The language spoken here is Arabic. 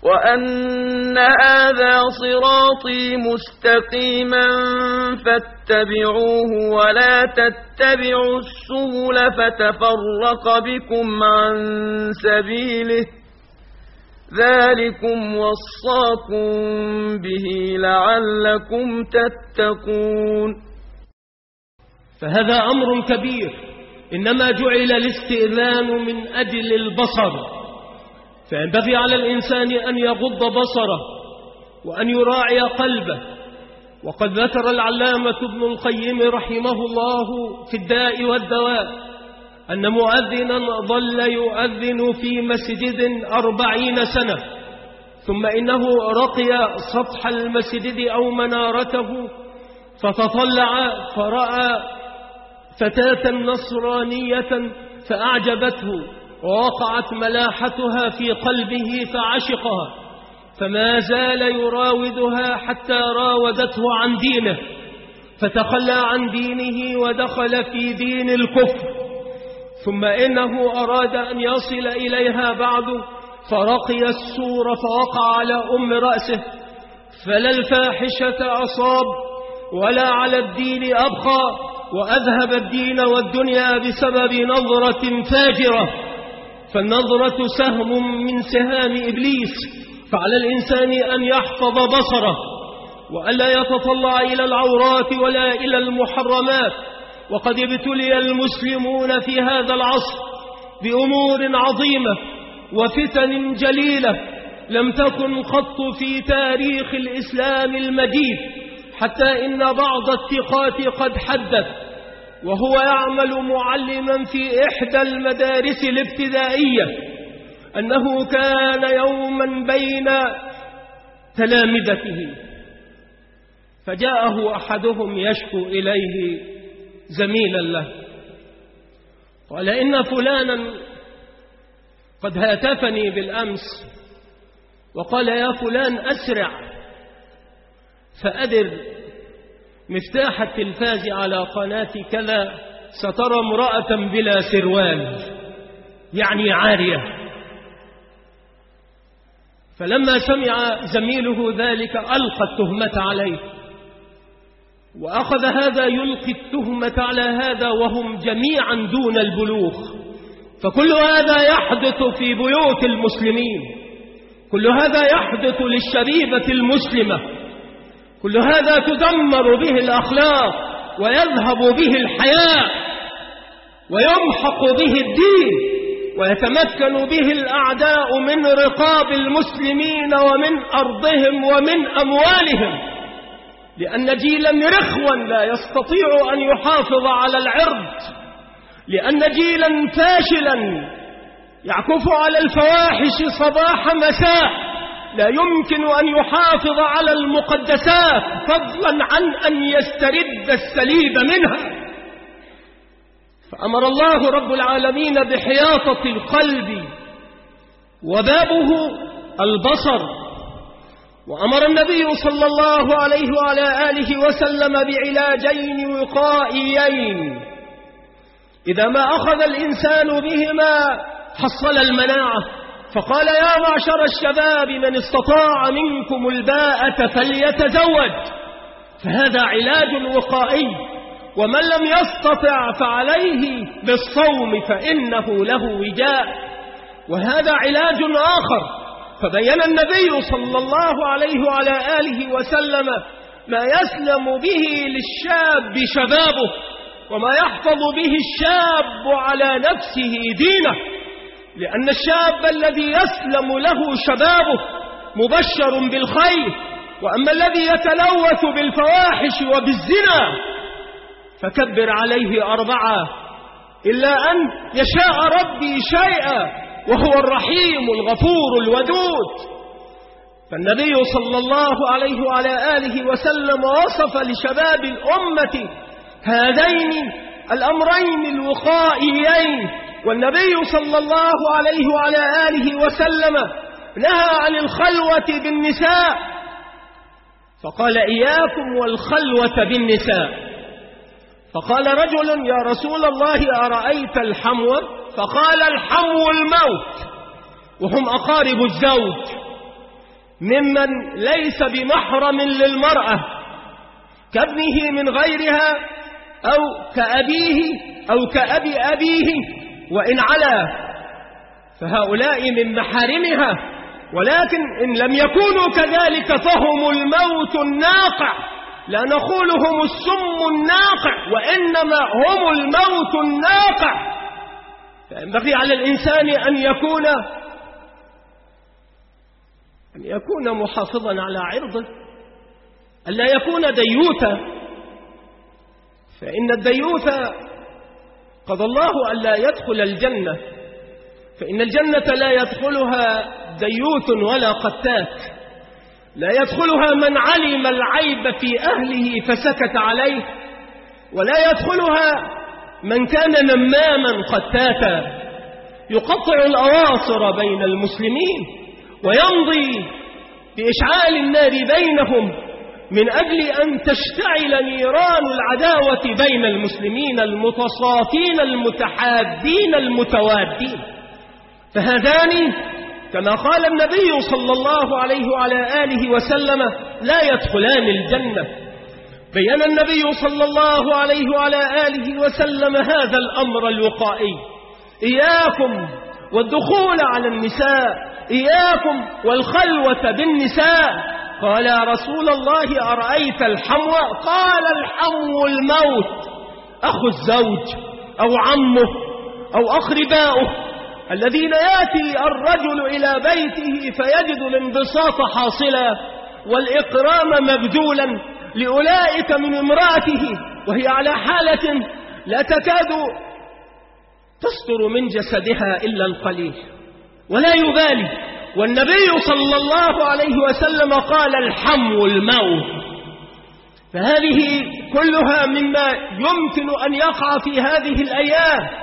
وأن هذا صراطي مستقيما فاتبعوه ولا تتبعوا السبل فتفرق بكم عن سبيله ذلكم وصاكم به لعلكم تتقون. فهذا أمر كبير، إنما جعل الاستئذان من أجل البصر، فينبغي على الإنسان أن يغض بصره وأن يراعي قلبه. وقد ذكر العلامة ابن القيم رحمه الله في الداء والدواء أن مؤذنا ظل يؤذن في مسجد 40 سنة، ثم إنه رقي سطح المسجد أو منارته فتطلع فرأى فتاة نصرانية فأعجبته ووقعت ملاحتها في قلبه فعشقها، فما زال يراودها حتى راودته عن دينه، فتخلى عن دينه ودخل في دين الكفر. ثم إنه أراد أن يصل إليها بعد فرقي السور فوقع على أم رأسه، فلا الفاحشة أصاب ولا على الدين أبقى، وأذهب الدين والدنيا بسبب نظرة فاجرة. فالنظرة سهم من سهام إبليس، فعلى الإنسان أن يحفظ بصره وألا يتطلع إلى العورات ولا إلى المحرمات. وقد ابتلي المسلمون في هذا العصر بأمور عظيمة وفتن جليلة لم تكن قط في تاريخ الإسلام المجيد، حتى إن بعض الثقات قد حدث وهو يعمل معلما في إحدى المدارس الابتدائية أنه كان يوما بين تلامذته فجاءه أحدهم يشكو إليه زميلا له، قال إن فلانا قد هاتفني بالأمس وقال يا فلان أسرع فأدر مفتاح التلفاز على قناة كذا سترى امرأة بلا سروال، يعني عارية. فلما سمع زميله ذلك ألقى التهمة عليه، وأخذ هذا يلقي التهمة على هذا وهم جميعا دون البلوغ. فكل هذا يحدث في بيوت المسلمين، كل هذا يحدث للشبيبة المسلمة، كل هذا تدمر به الأخلاق ويذهب به الحياء ويمحق به الدين، ويتمكن به الأعداء من رقاب المسلمين ومن أرضهم ومن أموالهم، لأن جيلا رخوا لا يستطيع أن يحافظ على العرض، لأن جيلا فاشلا يعكف على الفواحش صباح مساء لا يمكن أن يحافظ على المقدسات فضلا عن أن يسترد السليب منها. فأمر الله رب العالمين بحياطة القلب وبابه البصر، وأمر النبي صلى الله عليه وعلى آله وسلم بعلاجين وقائيين إذا ما أخذ الإنسان بهما حصل المناعة. فقال يا معشر الشباب من استطاع منكم الباءة فليتزوج، فهذا علاج وقائي، ومن لم يستطع فعليه بالصوم فإنه له وجاء، وهذا علاج آخر. فبين النبي صلى الله عليه وعلى آله وسلم ما يسلم به للشاب شبابه وما يحفظ به الشاب على نفسه دينه، لأن الشاب الذي يسلم له شبابه مبشر بالخير، وأما الذي يتلوث بالفواحش وبالزنا فكبر عليه 4 إلا أن يشاء ربي شيئا وهو الرحيم الغفور الودود. فالنبي صلى الله عليه وعلى آله وسلم وصف لشباب الأمة هذين الأمرين الوقائيين، والنبي صلى الله عليه وعلى آله وسلم نهى عن الخلوة بالنساء، فقال إياكم والخلوة بالنساء. فقال رجل يا رسول الله أرأيت الحمو؟ فقال الحمو الموت، وهم أقارب الزوج. ممن ليس بمحرم للمرأة كابنه من غيرها أو كأبيه أو كأب أبيه وإن علا، فهؤلاء من محارمها. ولكن إن لم يكونوا كذلك فهم الموت الناقع، لا نقول هم السم الناقع، وإنما هم الموت الناقع. فينبغي على الإنسان أن يكون محافظا على عرضه، ألا يكون ديوثا، فإن الديوث قضى الله ألا يدخل الجنة، فإن الجنة لا يدخلها ديوث ولا قتات، لا يدخلها من علم العيب في أهله فسكت عليه، ولا يدخلها من كان نماما قتاتا يقطع الأواصر بين المسلمين ويمضي بإشعال النار بينهم من أجل أن تشتعل نيران العداوة بين المسلمين المتصافين المتحابين المتوادين. فهذان كما قال النبي صلى الله عليه وعلى آله وسلم لا يدخلان الجنة. بيّن النبي صلى الله عليه وعلى آله وسلم هذا الأمر الوقائي: إياكم والدخول على النساء، إياكم والخلوة بالنساء. قال يا رسول الله أرأيت الحمو؟ قال الحمو الموت، أخو الزوج أو عمه أو أقرباؤه الذين يأتي الرجل إلى بيته فيجد الانبساط حاصلا والإكرام مبذولا لأولئك من امرأته وهي على حالة لا تكاد تستر من جسدها إلا القليل ولا يبالي. والنبي صلى الله عليه وسلم قال الحمو الموت. فهذه كلها مما يمكن أن يقع في هذه الأيام،